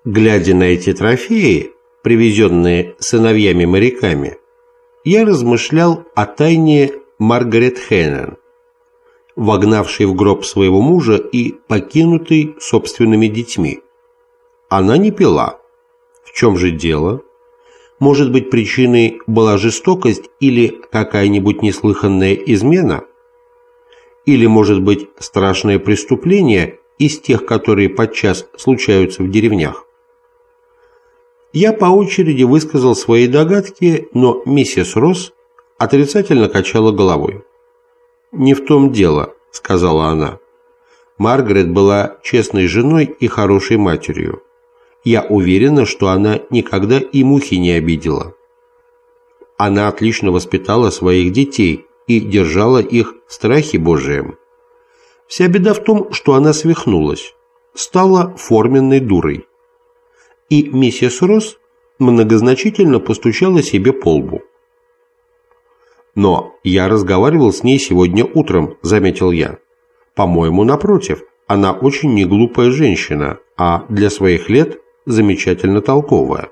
Глядя на эти трофеи, привезенные сыновьями-моряками, я размышлял о тайне Маргарет Хеннон, вогнавшей в гроб своего мужа и покинутой собственными детьми. Она не пила. В чем же дело? Может быть, причиной была жестокость или какая-нибудь неслыханная измена? Или, может быть, страшное преступление из тех, которые подчас случаются в деревнях? Я по очереди высказал свои догадки, но миссис Росс отрицательно качала головой. «Не в том дело», — сказала она. «Маргарет была честной женой и хорошей матерью. Я уверена, что она никогда и мухи не обидела. Она отлично воспитала своих детей и держала их в страхе Божием. Вся беда в том, что она свихнулась, стала форменной дурой». И миссис Росс многозначительно постучала себе по лбу. «Но я разговаривал с ней сегодня утром», — заметил я. «По-моему, напротив, она очень неглупая женщина, а для своих лет замечательно толковая».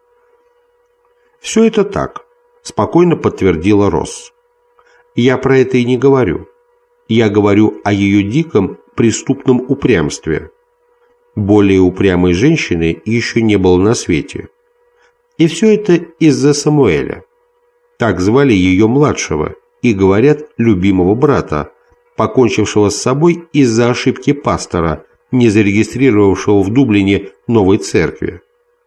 «Все это так», — спокойно подтвердила Росс. «Я про это и не говорю. Я говорю о ее диком преступном упрямстве. Более упрямой женщины еще не было на свете. И все это из-за Самуэля. Так звали ее младшего и, говорят, любимого брата, покончившего с собой из-за ошибки пастора, не зарегистрировавшего в Дублине новой церкви.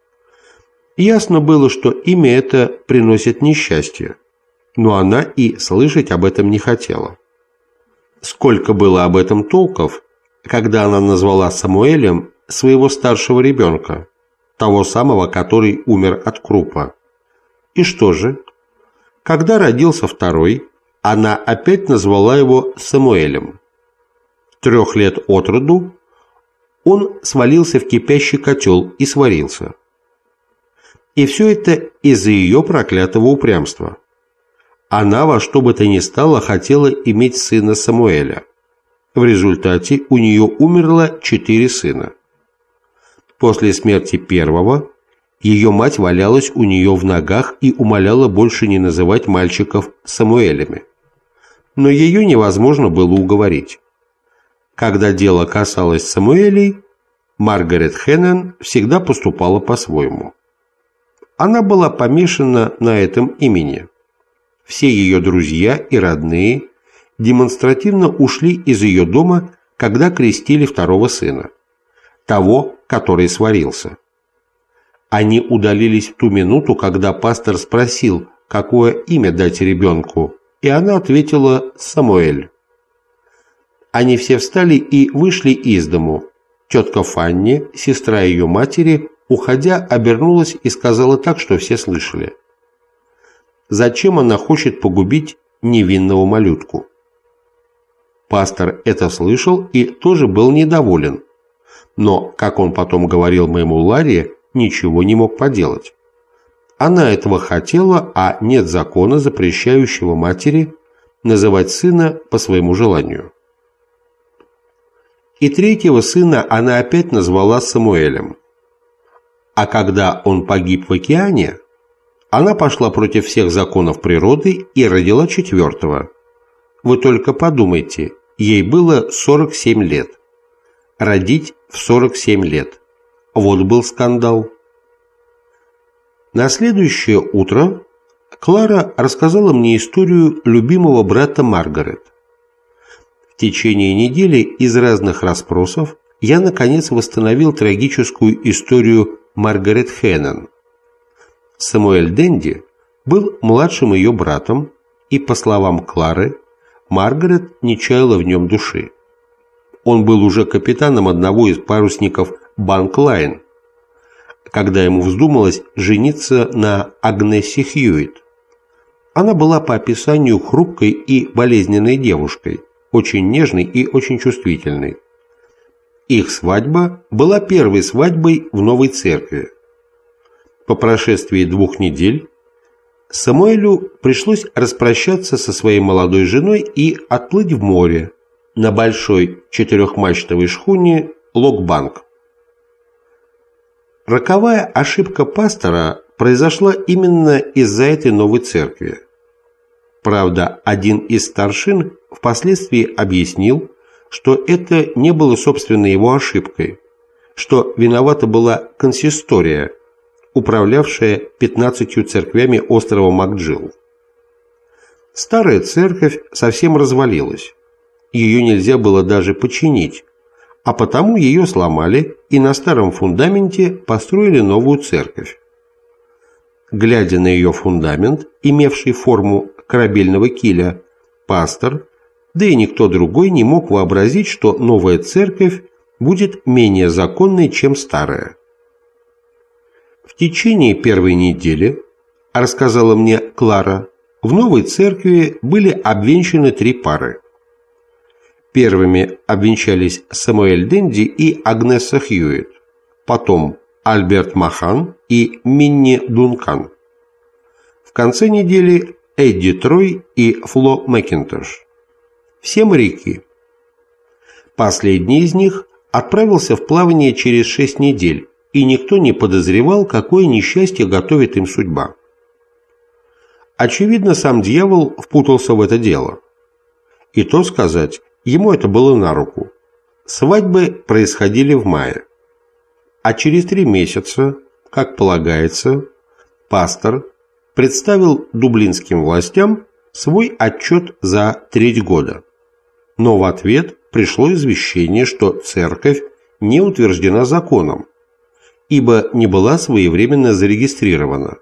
Ясно было, что имя это приносит несчастье, но она и слышать об этом не хотела. Сколько было об этом толков, когда она назвала Самуэлем своего старшего ребенка, того самого, который умер от крупа. И что же? Когда родился второй, она опять назвала его Самуэлем. 3 лет от роду он свалился в кипящий котел и сварился. И все это из-за ее проклятого упрямства. Она во что бы то ни стало хотела иметь сына Самуэля. В результате у нее умерло 4 сына. После смерти первого ее мать валялась у нее в ногах и умоляла больше не называть мальчиков Самуэлями. Но ее невозможно было уговорить. Когда дело касалось Самуэлей, Маргарет Хеннон всегда поступала по-своему. Она была помешана на этом имени. Все ее друзья и родные демонстративно ушли из ее дома, когда крестили второго сына, того, который сварился. Они удалились в ту минуту, когда пастор спросил, какое имя дать ребенку, и она ответила «Самуэль». Они все встали и вышли из дому. Тетка Фанни, сестра ее матери, уходя, обернулась и сказала так, что все слышали: «Зачем она хочет погубить невинного малютку?» Пастор это слышал и тоже был недоволен, но, как он потом говорил моему Ларри, ничего не мог поделать. Она этого хотела, а нет закона, запрещающего матери называть сына по своему желанию. И третьего сына она опять назвала Самуэлем. А когда он погиб в океане, она пошла против всех законов природы и родила 4-го. Вы только подумайте, ей было 47 лет. Родить в 47 лет. Вот был скандал. На следующее утро Клара рассказала мне историю любимого брата Маргарет. В течение недели из разных расспросов я наконец восстановил трагическую историю Маргарет Хеннон. Самуэль Денди был младшим ее братом, и, по словам Клары, Маргарет не чаяла в нем души. Он был уже капитаном одного из парусников Банк-Лайн, когда ему вздумалось жениться на Агнессе Хьюитт. Она была по описанию хрупкой и болезненной девушкой, очень нежной и очень чувствительной. Их свадьба была первой свадьбой в новой церкви. По прошествии 2 недель Самуэлю пришлось распрощаться со своей молодой женой и отплыть в море на большой 4-мачтовой шхуне «Локбанк». Роковая ошибка пастора произошла именно из-за этой новой церкви. Правда, один из старшин впоследствии объяснил, что это не было собственно его ошибкой, что виновата была консистория, управлявшая 15 церквями острова Макджилл. Старая церковь совсем развалилась, ее нельзя было даже починить, а потому ее сломали и на старом фундаменте построили новую церковь. Глядя на ее фундамент, имевший форму корабельного киля, пастор, да и никто другой не мог вообразить, что новая церковь будет менее законной, чем старая. В течение первой недели, рассказала мне Клара, в новой церкви были обвенчаны 3 пары. Первыми обвенчались Самуэль Денди и Агнесса Хьюитт, потом Альберт Махан и Минни Дункан. В конце недели Эдди Трой и Фло Макинтош. Все моряки. Последний из них отправился в плавание через 6 недель, и никто не подозревал, какое несчастье готовит им судьба. Очевидно, сам дьявол впутался в это дело. И то сказать, ему это было на руку. Свадьбы происходили в мае. А через 3 месяца, как полагается, пастор представил дублинским властям свой отчет за треть года. Но в ответ пришло извещение, что церковь не утверждена законом, ибо не была своевременно зарегистрирована.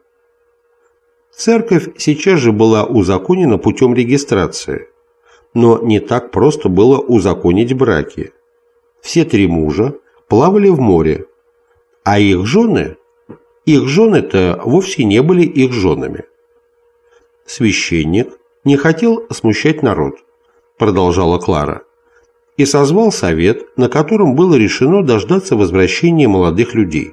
Церковь сейчас же была узаконена путем регистрации, но не так просто было узаконить браки. Все 3 мужа плавали в море, а их жены-то вовсе не были их женами. Священник не хотел смущать народ, продолжала Клара, и созвал совет, на котором было решено дождаться возвращения молодых людей.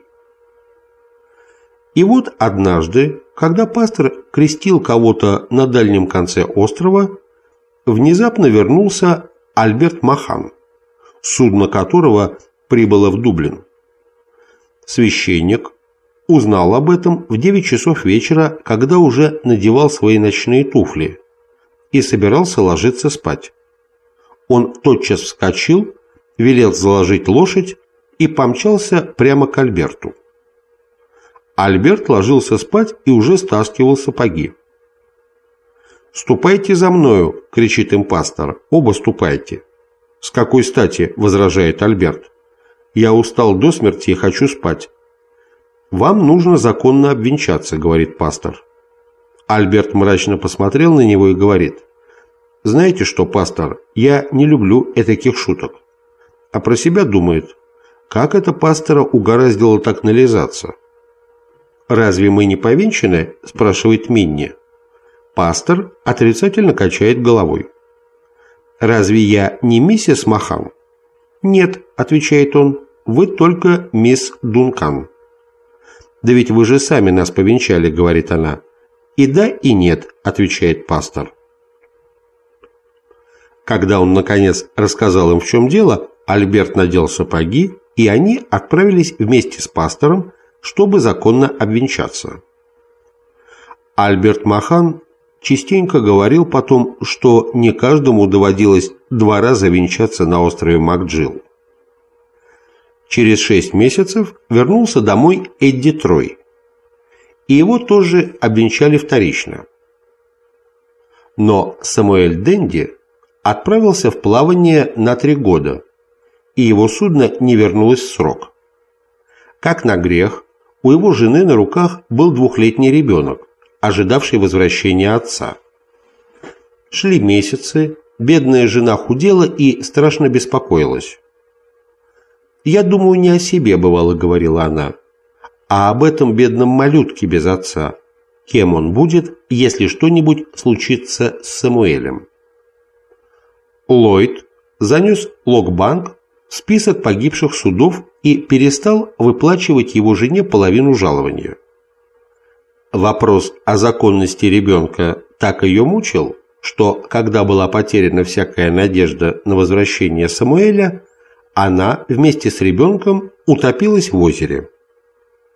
И вот однажды, когда пастор крестил кого-то на дальнем конце острова, внезапно вернулся Альберт Махан, судно которого прибыло в Дублин. Священник узнал об этом в 9 часов вечера, когда уже надевал свои ночные туфли и собирался ложиться спать. Он тотчас вскочил, велел заложить лошадь и помчался прямо к Альберту. Альберт ложился спать и уже стаскивал сапоги. «Ступайте за мною!» – кричит им пастор. «Оба ступайте!» «С какой стати?» – возражает Альберт. «Я устал до смерти и хочу спать». «Вам нужно законно обвенчаться», – говорит пастор. Альберт мрачно посмотрел на него и говорит: «Знаете что, пастор, я не люблю этаких шуток». А про себя думает: как это пастора угораздило так нализаться? «Разве мы не повенчаны?» – спрашивает Минни. Пастор отрицательно качает головой. «Разве я не миссис Махан?» «Нет», – отвечает он, – «вы только мисс Дункан». «Да ведь вы же сами нас повенчали», – говорит она. «И да, и нет», – отвечает пастор. Когда он, наконец, рассказал им, в чем дело, Альберт надел сапоги, и они отправились вместе с пастором, чтобы законно обвенчаться. Альберт Махан частенько говорил потом, что не каждому доводилось 2 раза венчаться на острове Макджилл. Через 6 месяцев вернулся домой Эдди Трой, и его тоже обвенчали вторично. Но Самуэль Денди отправился в плавание на 3 года, и его судно не вернулось в срок. Как на грех, у его жены на руках был 2-летний ребенок, ожидавший возвращения отца. Шли месяцы, бедная жена худела и страшно беспокоилась. «Я думаю не о себе», — бывало говорила она, — «а об этом бедном малютке без отца. Кем он будет, если что-нибудь случится с Самуэлем?» Ллойд занес Локбанк в список погибших судов и перестал выплачивать его жене половину жалования. Вопрос о законности ребенка так ее мучил, что, когда была потеряна всякая надежда на возвращение Самуэля, она вместе с ребенком утопилась в озере.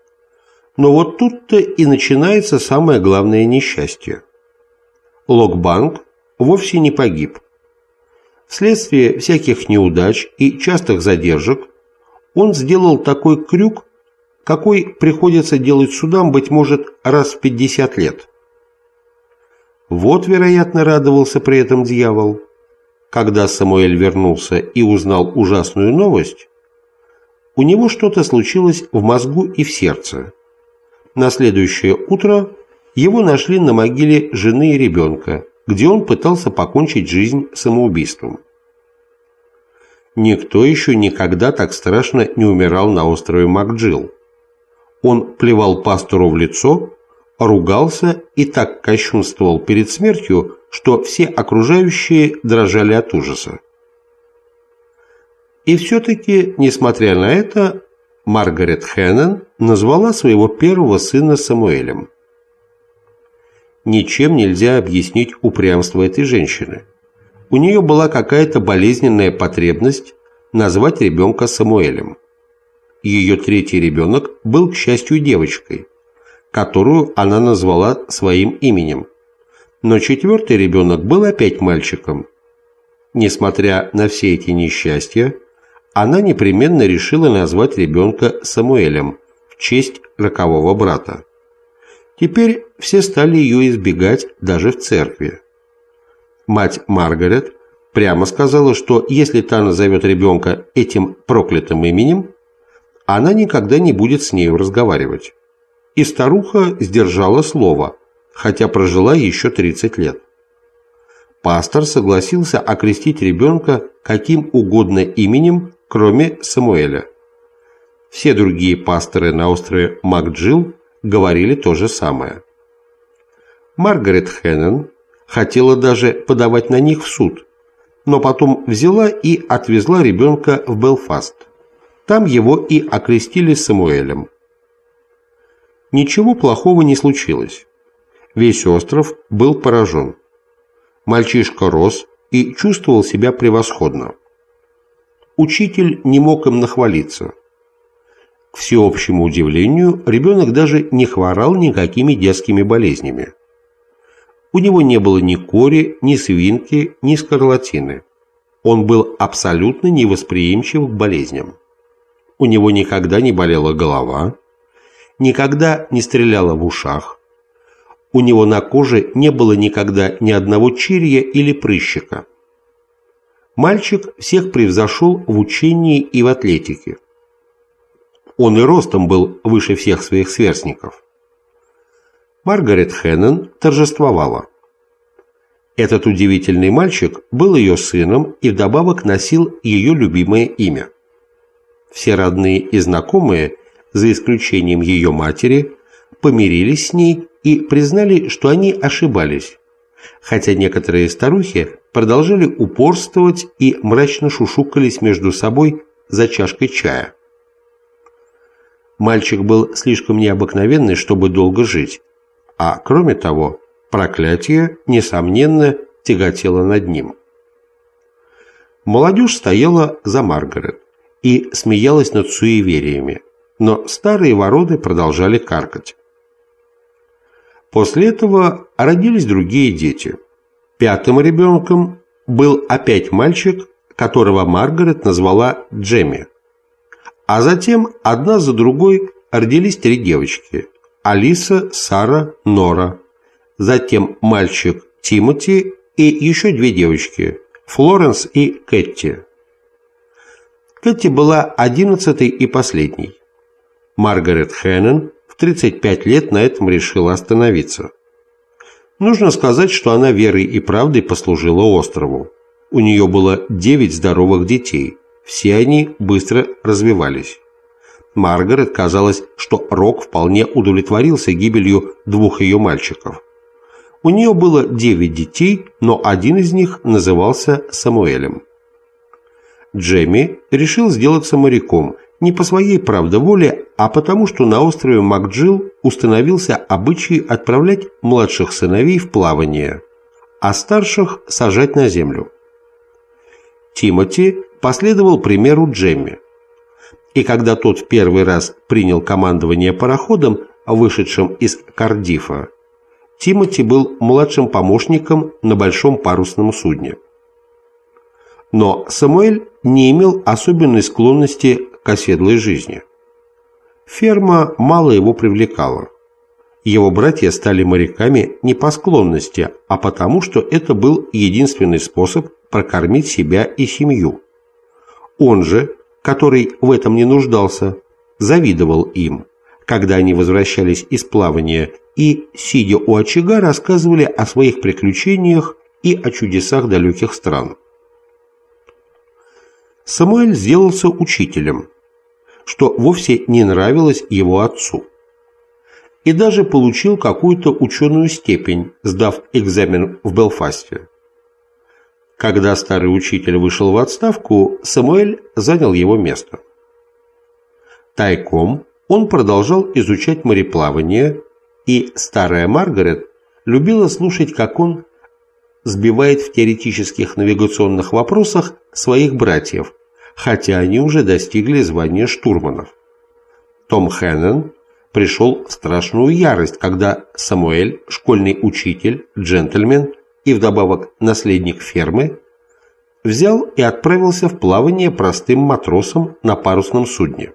Но вот тут-то и начинается самое главное несчастье. Локбанк вовсе не погиб. Вследствие всяких неудач и частых задержек он сделал такой крюк, какой приходится делать судам, быть может, раз в 50 лет. Вот, вероятно, радовался при этом дьявол. Когда Самуэль вернулся и узнал ужасную новость, у него что-то случилось в мозгу и в сердце. На следующее утро его нашли на могиле жены и ребенка, где он пытался покончить жизнь самоубийством. Никто еще никогда так страшно не умирал на острове Макджилл. Он плевал пастору в лицо, ругался и так кощунствовал перед смертью, что все окружающие дрожали от ужаса. И все-таки, несмотря на это, Маргарет Хеннон назвала своего первого сына Самуэлем. Ничем нельзя объяснить упрямство этой женщины. У нее была какая-то болезненная потребность назвать ребенка Самуэлем. Ее третий ребенок был, к счастью, девочкой, которую она назвала своим именем. Но четвертый ребенок был опять мальчиком. Несмотря на все эти несчастья, она непременно решила назвать ребенка Самуэлем в честь рокового брата. Теперь все стали ее избегать даже в церкви. Мать Маргарет прямо сказала, что если та назовет ребенка этим проклятым именем, она никогда не будет с нею разговаривать. И старуха сдержала слово, хотя прожила еще 30 лет. Пастор согласился окрестить ребенка каким угодно именем, кроме Самуэля. Все другие пасторы на острове Макджилл говорили то же самое. Маргарет Хеннон хотела даже подавать на них в суд, но потом взяла и отвезла ребенка в Белфаст. Там его и окрестили Самуэлем. Ничего плохого не случилось. Весь остров был поражен. Мальчишка рос и чувствовал себя превосходно. Учитель не мог им нахвалиться. К всеобщему удивлению, ребенок даже не хворал никакими детскими болезнями. У него не было ни кори, ни свинки, ни скарлатины. Он был абсолютно невосприимчив к болезням. У него никогда не болела голова, никогда не стреляла в ушах. У него на коже не было никогда ни одного чирья или прыщика. Мальчик всех превзошел в учении и в атлетике. Он и ростом был выше всех своих сверстников. Маргарет Хеннон торжествовала. Этот удивительный мальчик был ее сыном и вдобавок носил ее любимое имя. Все родные и знакомые, за исключением ее матери, помирились с ней и признали, что они ошибались, хотя некоторые старухи продолжали упорствовать и мрачно шушукались между собой за чашкой чая. Мальчик был слишком необыкновенный, чтобы долго жить, а кроме того, проклятие, несомненно, тяготело над ним. Молодежь стояла за Маргарет и смеялась над суевериями, но старые вороны продолжали каркать. После этого родились другие дети. Пятым ребенком был опять мальчик, которого Маргарет назвала Джемми. А затем одна за другой родились три девочки – Алиса, Сара, Нора. Затем мальчик Тимоти и еще две девочки – Флоренс и Кэтти. Кэтти была 11-й и последней. Маргарет Хеннон в 35 лет на этом решила остановиться. Нужно сказать, что она верой и правдой послужила острову. У нее было 9 здоровых детей, все они быстро развивались. Маргарет казалось, что Рок вполне удовлетворился гибелью двух ее мальчиков. У нее было 9 детей, но один из них назывался Самуэлем. Джемми решил сделаться моряком не по своей правде воле, а потому, что на острове Макджилл установился обычай отправлять младших сыновей в плавание, а старших сажать на землю. Тимоти последовал примеру Джемми. И когда тот в первый раз принял командование пароходом, вышедшем из Кардифа, Тимоти был младшим помощником на большом парусном судне. Но Самуэль не имел особенной склонности к оседлой жизни. Ферма мало его привлекала. Его братья стали моряками не по склонности, а потому, что это был единственный способ прокормить себя и семью. Он же, который в этом не нуждался, завидовал им, когда они возвращались из плавания и, сидя у очага, рассказывали о своих приключениях и о чудесах далеких стран. Самуэль сделался учителем, что вовсе не нравилось его отцу, и даже получил какую-то ученую степень, сдав экзамен в Белфасте. Когда старый учитель вышел в отставку, Самуэль занял его место. Тайком он продолжал изучать мореплавание, и старая Маргарет любила слушать, как он сбивает в теоретических навигационных вопросах своих братьев, хотя они уже достигли звания штурманов. Том Хеннон пришел в страшную ярость, когда Самуэль, школьный учитель, джентльмен и вдобавок наследник фермы, взял и отправился в плавание простым матросом на парусном судне.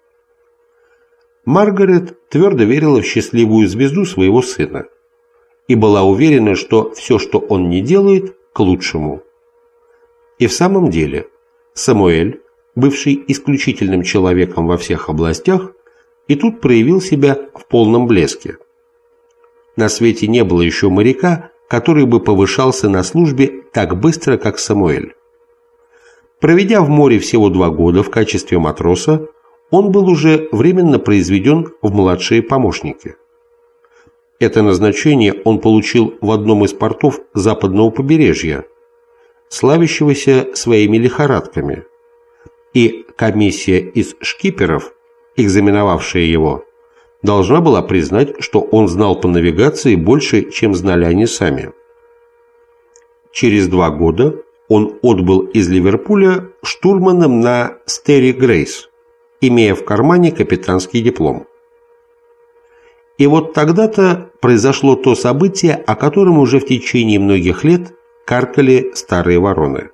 Маргарет твердо верила в счастливую звезду своего сына и была уверена, что все, что он не делает, к лучшему. И в самом деле Самуэль, бывший исключительным человеком во всех областях, и тут проявил себя в полном блеске. На свете не было еще моряка, который бы повышался на службе так быстро, как Самуэль. Проведя в море всего 2 года в качестве матроса, он был уже временно произведен в младшие помощники. Это назначение он получил в одном из портов западного побережья, славящегося своими лихорадками, и комиссия из шкиперов, экзаменовавшая его, должна была признать, что он знал по навигации больше, чем знали они сами. Через 2 года он отбыл из Ливерпуля штурманом на Стерри Грейс, имея в кармане капитанский диплом. И вот тогда-то произошло то событие, о котором уже в течение многих лет каркали старые вороны.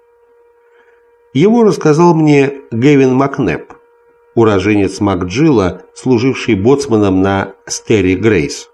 Его рассказал мне Гэвин Макнеп, уроженец Макджилла, служивший боцманом на Стерри Грейс.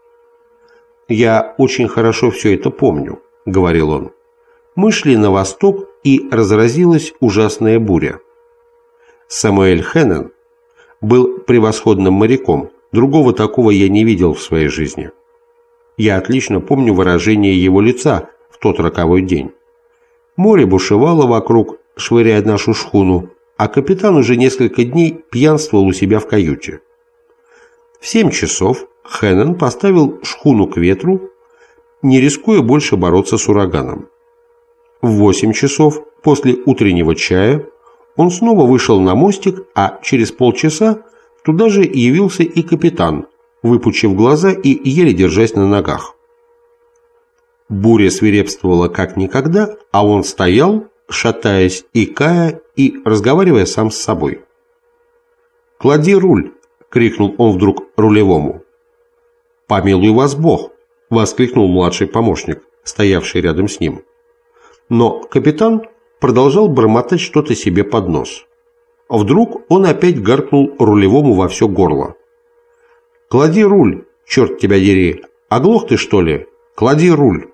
«Я очень хорошо все это помню», — говорил он. «Мы шли на восток, и разразилась ужасная буря. Самуэль Хеннон был превосходным моряком, другого такого я не видел в своей жизни. Я отлично помню выражение его лица в тот роковой день. Море бушевало вокруг, швыряя нашу шхуну, а капитан уже несколько дней пьянствовал у себя в каюте. В 7 часов Хеннон поставил шхуну к ветру, не рискуя больше бороться с ураганом. В 8 часов после утреннего чая он снова вышел на мостик, а через полчаса туда же явился и капитан, выпучив глаза и еле держась на ногах. Буря свирепствовала как никогда, а он стоял, шатаясь, икая и разговаривая сам с собой. «Клади руль!» — крикнул он вдруг рулевому. «Помилуй вас Бог!» — воскликнул младший помощник, стоявший рядом с ним. Но капитан продолжал бормотать что-то себе под нос. Вдруг он опять гаркнул рулевому во все горло. «Клади руль, черт тебя дери! Оглох ты, что ли? Клади руль!»